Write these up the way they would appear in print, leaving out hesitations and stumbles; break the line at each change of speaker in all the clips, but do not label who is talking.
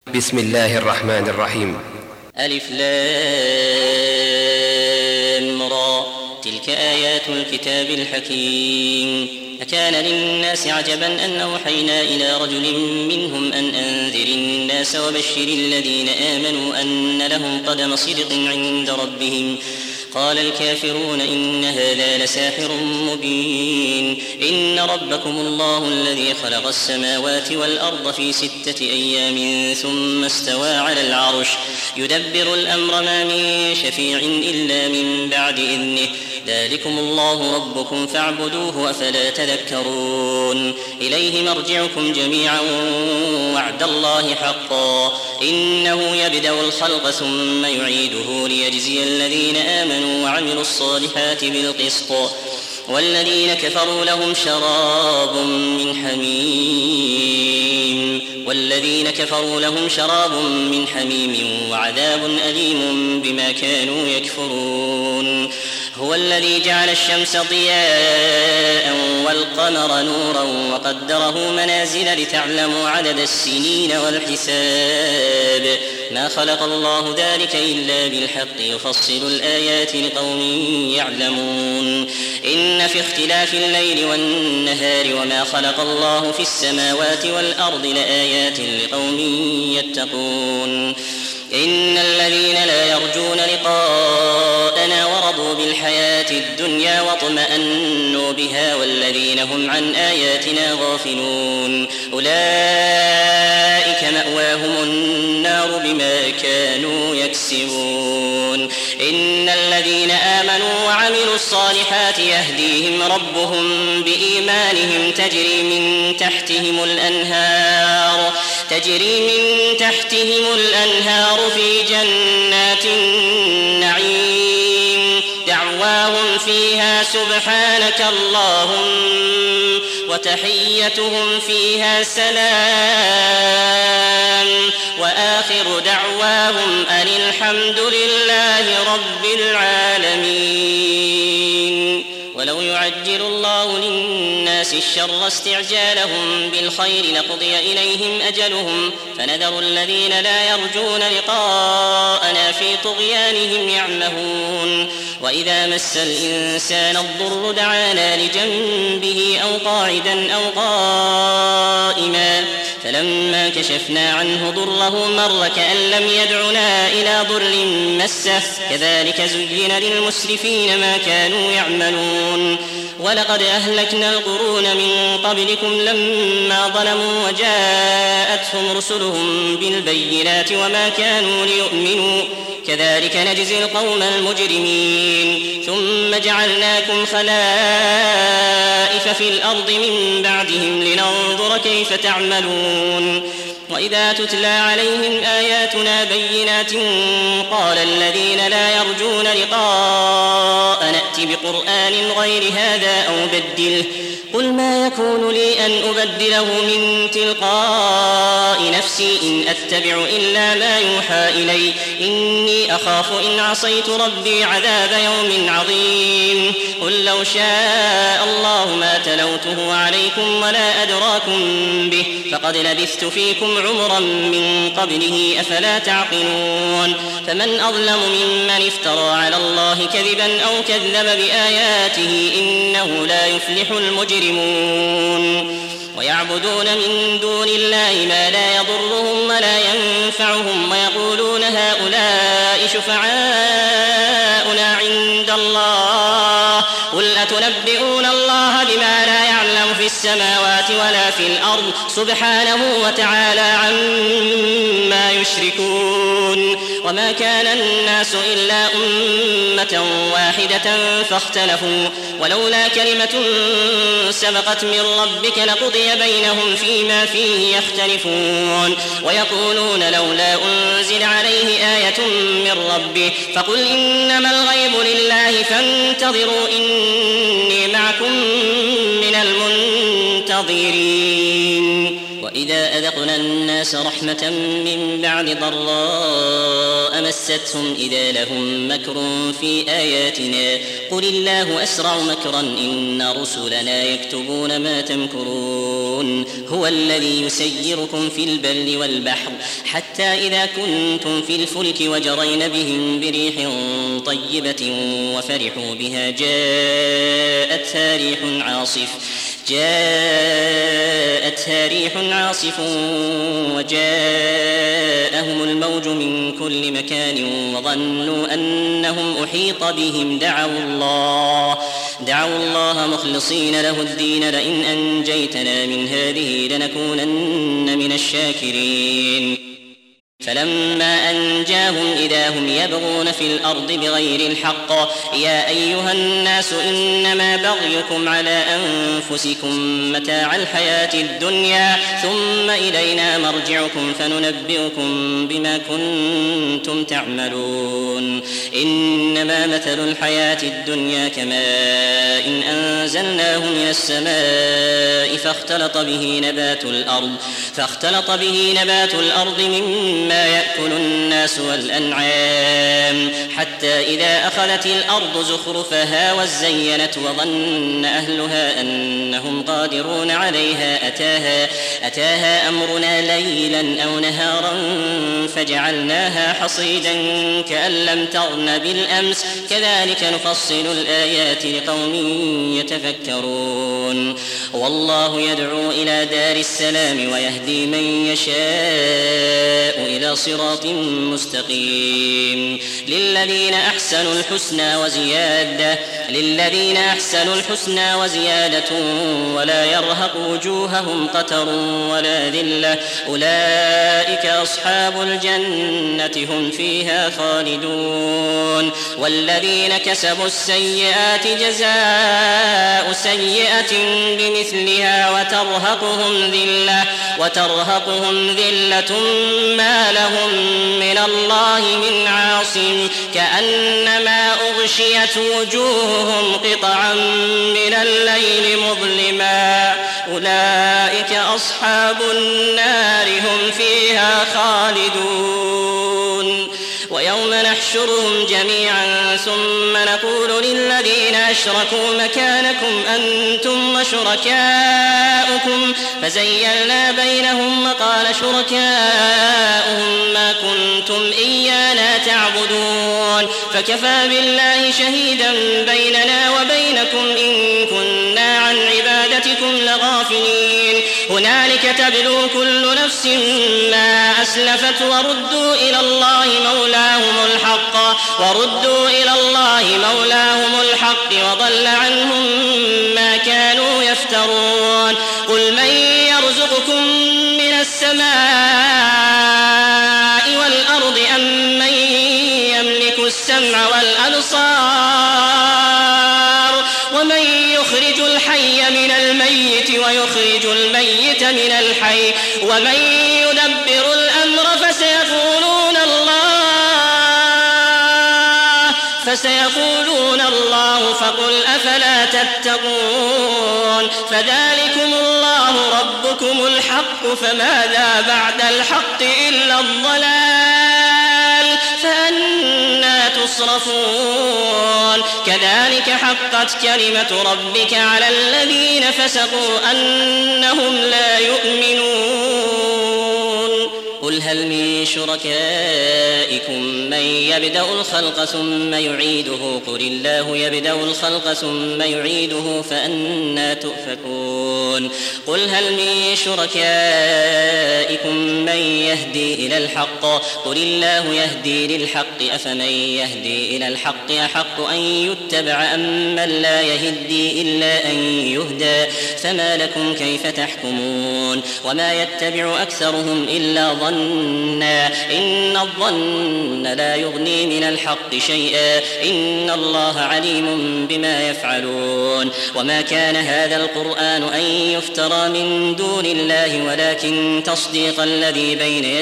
بسم الله الرحمن الرحيم.
ألف لام را، تلك آيات الكتاب الحكيم. أكان للناس عجبا أن أوحينا إلى رجل منهم أن أنذر الناس وبشر الذين آمنوا أن لهم قدم صدق عند ربهم. قال الكافرون إن هذا لساحر مبين. إن ربكم الله الذي خلق السماوات والأرض في 6 أيام ثم استوى على العرش يدبر الأمر ما من شفيع إلا من بعد إذنه. ذلكم الله ربكم فاعبدوه أفلا تذكرون. إليه مرجعكم جميعا وعد الله حقا إنه يبدأ الخلق ثم يعيده ليجزي الذين آمنوا وعملوا الصالحات بالقسط. والذين كفروا لهم شراب من حميم وعذاب أليم بما كانوا يكفرون. هو الذي جعل الشمس ضياء والقمر نورا وقدره منازل لتعلموا عدد السنين والحساب. ما خلق الله ذلك إلا بالحق يفصل الآيات لقوم يعلمون. إن في اختلاف الليل والنهار وما خلق الله في السماوات والأرض لآيات لقوم يتقون. إن الذين لا يرجون لقاءنا ورضوا بالحياة الدنيا واطمأنوا بها والذين هم عن آياتنا غافلون أولئك مأواهم النار بما كانوا يكسبون. إن الذين آمنوا وعملوا الصالحات يهديهم ربهم بإيمانهم تجري من تحتهم الأنهار في جنات النعيم. دعواهم فيها سبحانك اللهم وتحيتهم فيها سلام وآخر دعواهم أن الحمد لله رب العالمين. ولو يعجل الله للناس الشر استعجالهم بالخير لقضي إليهم أجلهم فنذر الذين لا يرجون لقاءنا في طغيانهم يعمهون. وإذا مس الإنسان الضر دعانا لجنبه أو قاعدا أو قائما فلما كشفنا عنه ضره مر كأن لم يدعنا إلى ضر مسه كذلك زين للمسرفين ما كانوا يعملون. ولقد أهلكنا القرون من قبلكم لما ظلموا وجاءتهم رسلهم بالبينات وما كانوا ليؤمنوا كذلك نجزي القوم المجرمين. ثم جعلناكم خلائف في الأرض من بعدهم لننظر كيف تعملون. وإذا تتلى عليهم آياتنا بينات قال الذين لا يرجون لقاء نأت بقرآن غير هذا أو بدله قل ما يكون لي أن أبدله من تلقاء نفسي إن أتبع إلا ما يوحى إلي إني أخاف إن عصيت ربي عذاب يوم عظيم. قل لو شاء الله ما تلوته عليكم ولا أدراكم به فقد لبثت فيكم عمرا من قبله أفلا تعقلون. فمن أظلم ممن افترى على الله كذبا أو كذب بآياته إنه لا يفلح المجرمون. ويعبدون من دون الله ما لا يضرهم ولا ينفعهم ويقولون هؤلاء شفعاؤنا عند الله قل أتنبئون الله بما لا يعلم في السماوات ولا في الأرض سبحانه وتعالى عما يشركون. وما كان الناس إلا أمة واحدة فاختلفوا ولولا كلمة سبقت من ربك لقضي بينهم فيما فيه يختلفون. ويقولون لولا أنزل عليه آية من ربه فقل إنما الغيب لله فانتظروا إني معكم من المنتظرين. وإذا أذقنا يسألون الناس رحمة من بعد ضراء مستهم إذا لهم مكر في آياتنا قل الله أسرع مكرا إن رسلنا يكتبون ما تمكرون هو الذي يسيركم في البر والبحر حتى إذا كنتم في الفلك وجرين بهم بريح طيبة وفرحوا بها جاءتها ريح عاصف وجاءهم الموج من كل مكان وظنوا أنهم أحيط بهم دعوا الله مخلصين له الدين لئن أنجيتنا من هذه لنكونن من الشاكرين فلما أنجاهم إذا هم يبغون في الأرض بغير الحق يا أيها الناس إنما بغيكم على أنفسكم متاع الحياة الدنيا ثم إلينا مرجعكم فننبئكم بما كنتم تعملون إنما مثل الحياة الدنيا كماء إن أنزلناه من السماء فاختلط به نبات الأرض مما يأكل الناس والأنعام حتى إذا أخذت الأرض زخرفها وزينت وظن أهلها أنهم قادرون عليها أتاها أمرنا ليلا أو نهارا فجعلناها حصيدا كأن لم تغن بالأمس كذلك نفصل الآيات لقوم يتفكرون والله يدعو إلى دار السلام ويهدي من يشاء إلى صراط مستقيم للذين أحسنوا الحسنى وزيادة ولا يرهق وجوههم قتر ولا ذلة أولئك أصحاب الجنة هم فيها خالدون والذين كسبوا السيئات جزاء سيئة بمثلها وترهقهم ذلة ما لهم من الله من عاصم كأنما أغشيت وجوههم قطعا من الليل مظلما أولئك أصحاب النار هم فيها خالدون ويوم نحشرهم جميعا ثم نقول للذين أشركوا مكانكم أنتم وشركاؤكم فزيّلنا بينهم وقال شركاؤهم ما كنتم إيانا تعبدون فكفى بالله شهيدا بيننا وبينكم إن كنا عن عبادتكم لغافلين هنالك تبلو كل نفس ما أسلفت وردوا إلى الله مولاهم الحق وضل عنهم ما كانوا يفترون قل من يرزقكم من السماء والأرض أم من يملك السمع والأبصار ومن يخرج الحي من الميت ويخرج الميت من الحي ومن يدبر الأمر فسيقولون الله فقل أفلا تتقون فذلكم الله ربكم الحق فماذا بعد الحق إلا الضلال فأنى تصرفون كذلك حقت كلمة ربك على الذين فسقوا أنهم لا يؤمنون قل هل من شركائكم من يبدأ الخلق ثم يعيده قل الله يبدأ الخلق ثم يعيده فأنى تؤفكون قل هل من شركائكم من يهدي إلى الحق قل الله يهدي للحق أفمن يهدي إلى الحق أحق أن يتبع أم من لا يهدي إلا أن يهدى فما لكم كيف تحكمون وما يتبع أكثرهم إلا ظنا الظن لا يغني من الحق شيئا إن الله عليم بما يفعلون وما كان هذا القرآن أن يفترى من دون الله ولكن تصديق الذي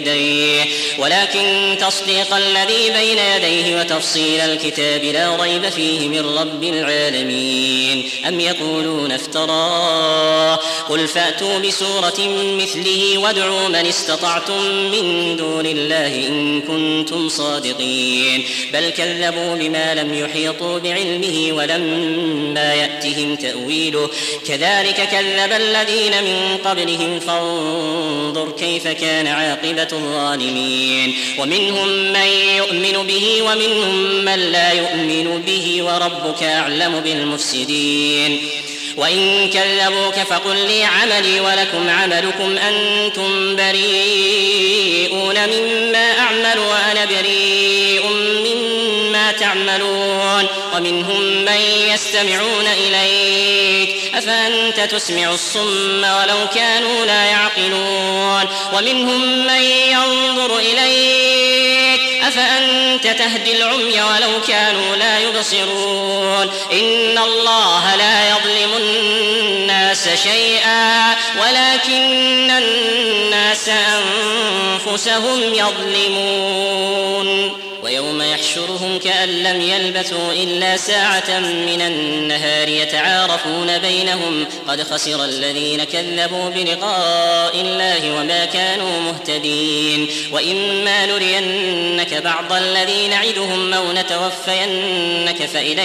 بين يديه وتفصيل الكتاب لا ريب فيه من رب العالمين أم يقولون افتراه قل فأتوا بسورة مثله وادعوا من استطعتم من دون الله إن كنتم صادقين بل كذبوا بما لم يحيطوا بعلمه ولما يأتهم تأويله كذلك كذب الذين من قبلهم فانظر كيف كان عاقبة الظالمين ومنهم من يؤمن به ومنهم من لا يؤمن به وربك أعلم بالمفسدين وإن كذبوك فقل لي عملي ولكم عملكم أنتم بريئون مما أعمل وأنا بريء مما تعملون ومنهم من يستمعون إليك أفأنت تسمع الصم ولو كانوا لا يعقلون ومنهم من ينظر إليك أفأنت تهدي العمي ولو كانوا لا يبصرون إن الله لا يظلم الناس شيئا ولكن الناس أنفسهم يظلمون ويوم يحشرهم كأن لم يلبثوا إلا ساعة من النهار يتعارفون بينهم قد خسر الذين كذبوا بلقاء الله وما كانوا مهتدين وإما نرينك بعض الذي نعدهم أو نتوفينك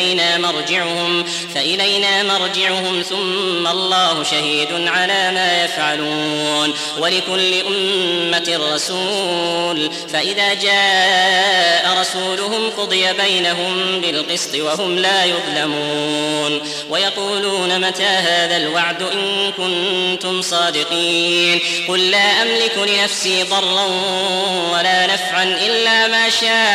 فإلينا مرجعهم ثم الله شهيد على ما يفعلون ولكل أمة رسول فإذا جاء رسولهم قضي بينهم بالقسط وهم لا يظلمون ويقولون متى هذا الوعد إن كنتم صادقين قل لا أملك لنفسي ضرا ولا نفعا إلا ما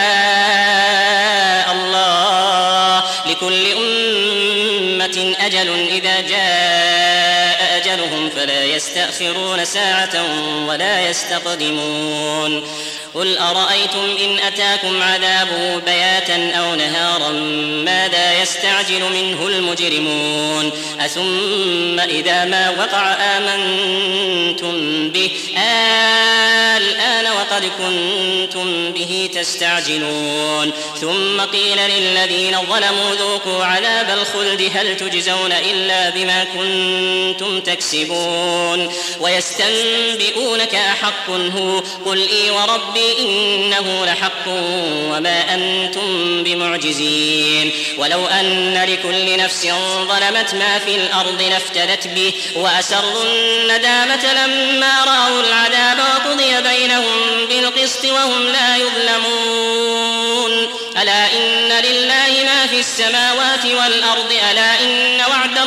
شاء الله لكل أمة أجل إذا جاء أجلهم فلا يستأخرون ساعة ولا يستقدمون قل أرأيتم إن أتاكم عذابه بياتا أو نهارا ماذا يستعجل منه المجرمون أثم إذا ما وقع آمنتم به الآن وقد كنتم به تستعجلون ثم قيل للذين ظلموا ذوقوا عذاب الخلد هل تجزون إلا بما كنتم تكسبون ويستنبئونك أحق هو قل إي وربي إنه لحق وما أنتم بمعجزين ولو أن لكل نفس ظلمت ما في الأرض لافتدت به وأسروا الندامة لما رأوا العذاب وقضي بينهم بالقسط وهم لا يظلمون ألا إن لله ما في السماوات والأرض ألا إن وعد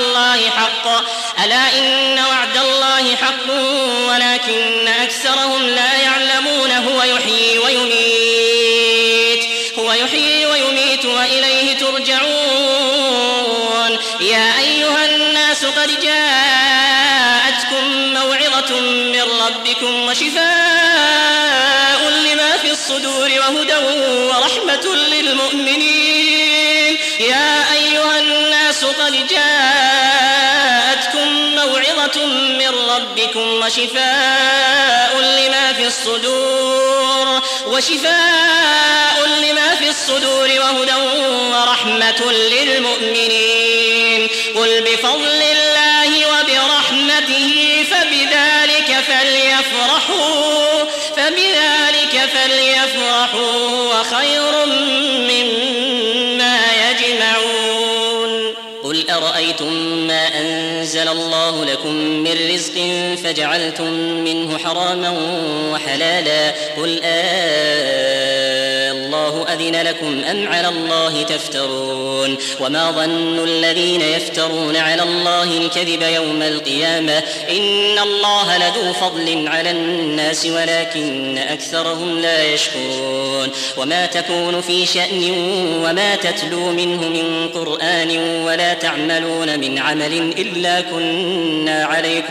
الله حق ولكن أكثرهم لا يعلمون هو يحيي ويميت وإليه ترجعون يا أيها الناس قد جاءتكم موعظة من ربكم وشفاء لما في الصدور وهدى ورحمة للمؤمنين يا أيها الناس قد جاءتكم موعظة من ربكم وشفاء لما في الصدور وهدى ورحمة للمؤمنين قل بفضل الله وبرحمته فبذلك فليفرحوا وخير مما يجمعون قل أرأيتم ما أنزل الله لكم من رزق فجعلتم منه حراما وحلالا قل الله أذن لكم أم على الله تفترون وما ظن الذين يفترون على الله الكذب يوم القيامة إن الله لذو فضل على الناس ولكن أكثرهم لا يشكرون وما تكون في شأن وما تتلو منه من قرآن ولا تعملون من عمل إلا كنا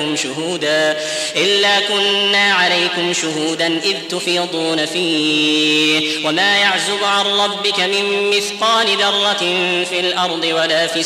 عليكم شهودا إذ تفيضون فيه وما يعزب عن ربك من مثقال ذرة في الأرض ولا في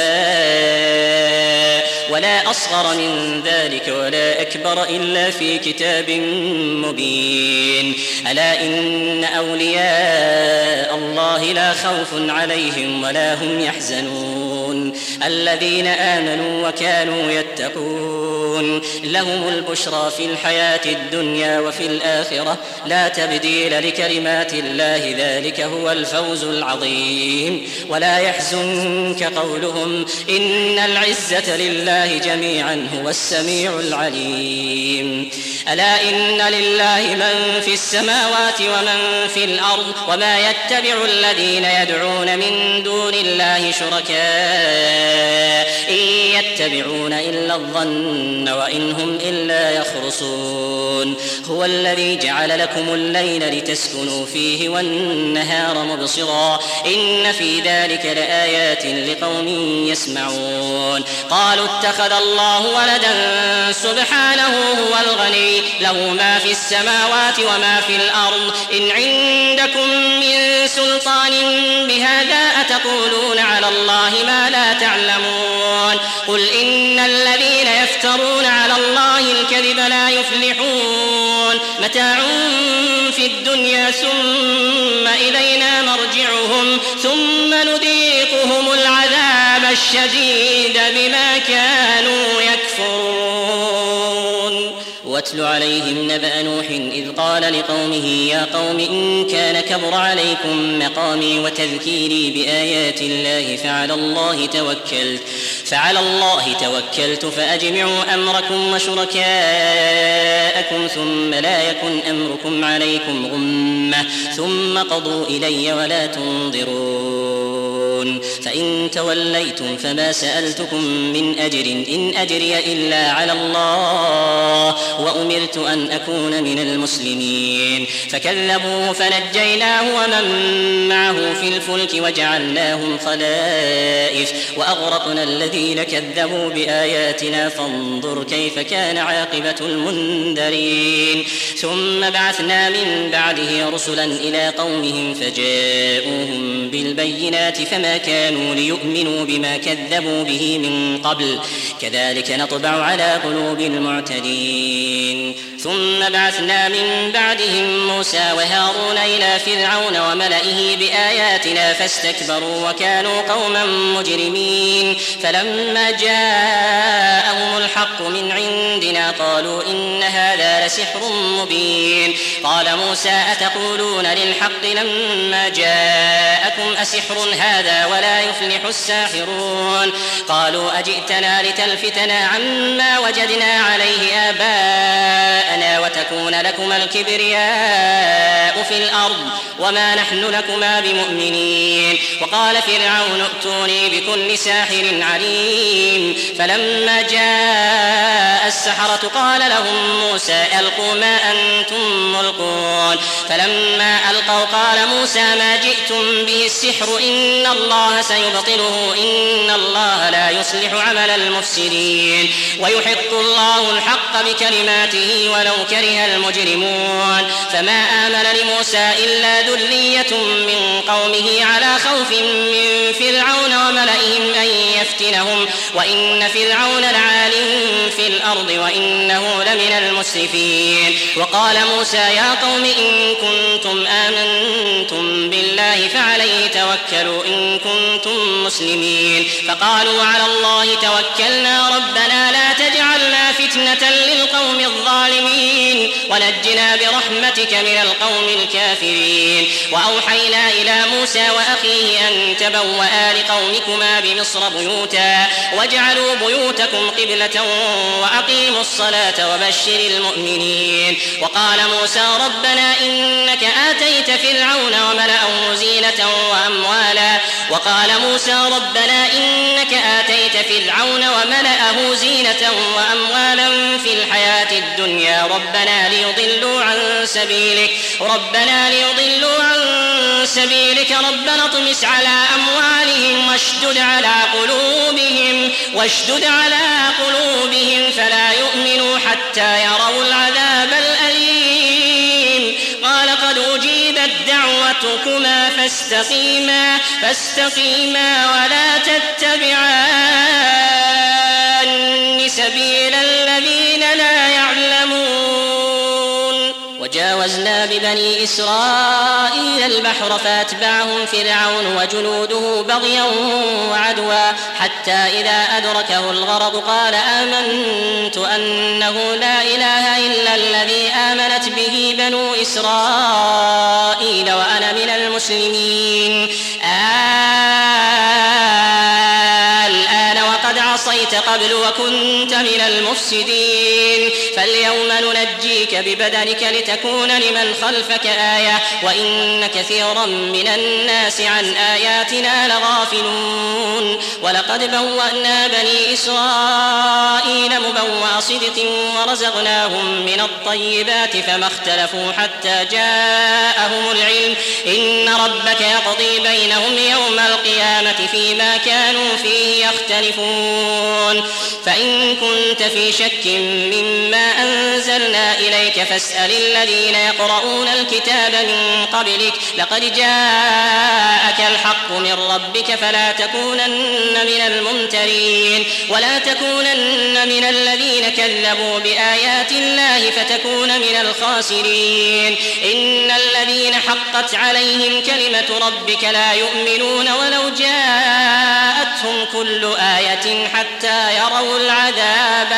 السماء ولا أصغر من ذلك ولا أكبر إلا في كتاب مبين ألا إن أولياء الله لا خوف عليهم ولا هم يحزنون الذين آمنوا وكانوا يتقون لهم البشرى في الحياة الدنيا وفي الآخرة لا تبديل لكلمات الله ذلك هو الفوز العظيم ولا يحزنك قولهم إن العزة لله جميعا هو السميع العليم ألا إن لله من في السماوات ومن في الأرض وما يتبع الذين يدعون من دون الله شركاء إن يتبعون إلا الظن وإن هم إلا يخرصون هو الذي جعل لكم الليل لتسكنوا فيه والنهار مبصرا إن في ذلك لآيات لقوم يسمعون قالوا اتخذ الله ولدا سبحانه هو الغني له ما في السماوات وما في الأرض إن عندكم من سلطان بهذا أتقولون على الله ما لا تعلمون قل إن الذين يفترون على الله الكذب لا يفلحون متاع في الدنيا ثم إلينا مرجعهم ثم نذيقهم العذاب الشديد بما كانوا يكفرون واتل عليهم نبأ نوح إذ قال لقومه يا قوم إن كان كبر عليكم مقامي وتذكيري بآيات الله فعلى الله توكلت فأجمعوا أمركم وشركاءكم ثم لا يكن أمركم عليكم غمة ثم قضوا إلي ولا تنظرون فإن توليتم فما سألتكم من أجر إن أجري إلا على الله وأمرت أن أكون من المسلمين فكذبوه فنجيناه ومن معه في الفلك وجعلناهم خلائف وأغرقنا الذين كذبوا بآياتنا فانظر كيف كان عاقبة المنذرين ثم بعثنا من بعده رسلا إلى قومهم فجاءوهم بالبينات فما كانوا ليؤمنوا بما كذبوا به من قبل كذلك نطبع على قلوب المعتدين ثم بعثنا من بعدهم موسى وهارون إلى فرعون وملئه بآياتنا فاستكبروا وكانوا قوما مجرمين فلما جاءهم الحق من عندنا قالوا إن هذا لسحر مبين قال موسى أتقولون للحق لما جاءكم أسحر هذا ولا يفلح الساحرون قالوا أجئتنا لتلفتنا عما وجدنا عليه آباءنا وتكون لكما الكبرياء في الأرض وما نحن لكما بمؤمنين وقال فرعون ائتوني بكل ساحر عليم فلما جاء السحرة قال لهم موسى ألقوا ما أنتم ملقون فلما ألقوا قال موسى ما جئتم به السحر إن الله سيبطله إن الله لا يصلح عمل المفسدين ويحق الله الحق بكلماته ولو كره المجرمون فما آمن لموسى إلا ذرية من قومه على خوف من فرعون وملئهم أن يفتنهم وإن فرعون لعال في الأرض وإنه لمن المسرفين وقال موسى يا قوم إن كنتم آمنتم بالله فعليه توكلوا إن كنتم مسلمين فقالوا على الله توكلنا ربنا لا تجعلنا فتنة للقوم الظالمين ونجنا برحمتك نجيك من القوم الكافرين. وأوحينا إلى موسى وأخيه أن تبوأ لقومكما بمصر بيوتا واجعلوا بيوتكم قبلة وأقيموا الصلاة وبشر المؤمنين. وقال موسى ربنا إنك آتيت فرعون وملأه زينة وأموالا في الحياة الدنيا ربنا ليضلوا عن سبيلك ربنا اطمس على أموالهم واشدد على قلوبهم فلا يؤمنوا حتى يروا العذاب الأليم. قال قد أجيبت دعوتكما فاستقيما ولا تتبعان سبيل الذين لا يعلمون. وجاوزنا ببني إسرائيل البحر فأتبعهم فرعون وجنوده بغيا وعدوا حتى إذا أدركه الغرق قال آمنت أنه لا إله إلا الذي آمنت به بنو إسرائيل وأنا من المسلمين. الآن وقد عصيت قبل وكنت من المفسدين فاليوم ننجيك ببدنك لتكون لمن خلفك آية وإن كثيرا من الناس عن آياتنا لغافلون. ولقد بوأنا بني إسرائيل مبوأ صدق ورزقناهم من الطيبات فما اختلفوا حتى جاءهم العلم إن ربك يقضي بينهم يوم القيامة فيما كانوا فيه يختلفون. فإن كنت في شك مما أنزلنا إليك فاسأل الذين يقرؤون الكتاب من قبلك لقد جاءك الحق من ربك فلا تكونن من الممترين ولا تكونن من الذين كذبوا بآيات الله فتكون من الخاسرين. إن الذين حقت عليهم كلمة ربك لا يؤمنون ولو جاءتهم كل آية حتى يروا العذاب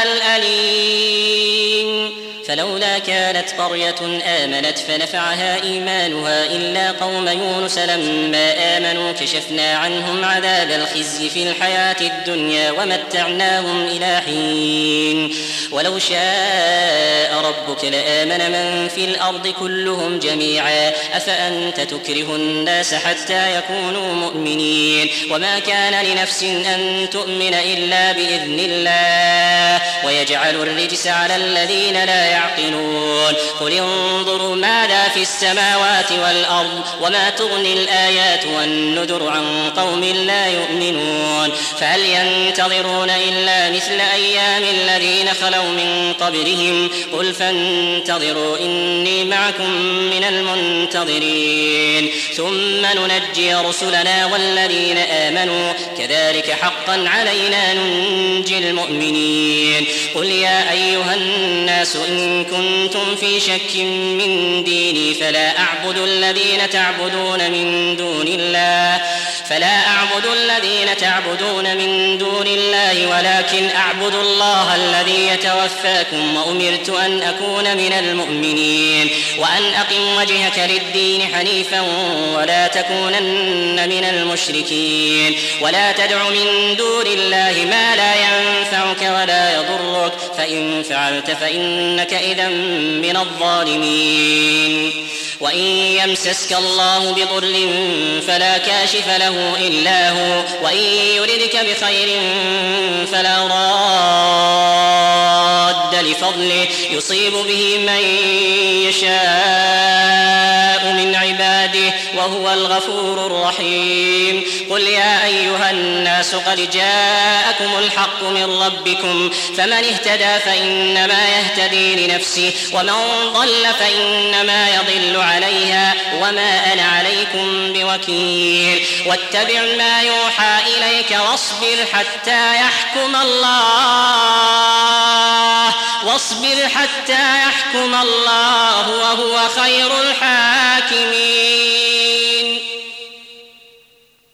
الأليم. فلولا كانت قرية آمنت فنفعها إيمانها إلا قوم يونس لما آمنوا كشفنا عنهم عذاب الخزي في الحياة الدنيا ومتعناهم إلى حين. ولو شاء ربك لآمن من في الأرض كلهم جميعا أفأنت تكره الناس حتى يكونوا مؤمنين وما كان لنفس أن تؤمن إلا بإذن الله ويجعل الرجس على الذين لا يعقلون. قل انظروا ماذا في السماوات والأرض وما تغني الآيات والنذر عن قوم لا يؤمنون. فهل ينتظرون إلا مثل أيام الذين خلوا من قبلهم قل فانتظروا إني معكم من المنتظرين ثم ننجي رسلنا والذين آمنوا كذلك حقا علينا ننجي المؤمنين. قل يا أيها الناس إن كنتم في شك من ديني فلا أعبد الذين تعبدون من دون الله ولكن أعبد الله الذي يتوفاكم وأمرت أن أكون من المؤمنين وأن أقم وجهك للدين حنيفا ولا تكونن من المشركين ولا تدع من دون الله ما لا ينفعك ولا يضرك فإن فعلت فإنك إذا من الظالمين. وإن يمسسك الله بضر فلا كاشف له إلا هو وإن يردك بخير فلا راد لفضله يصيب به من يشاء من عباده وهو الغفور الرحيم. قل يا أيها الناس قد جاءكم الحق من ربكم فمن اهتدى فإنما يهتدي لنفسه ومن ضل فإنما يضل عليها وما أنا عليكم بوكيل. واتبع ما يوحى إليك واصبر حتى يحكم الله وهو خير الحاكمين.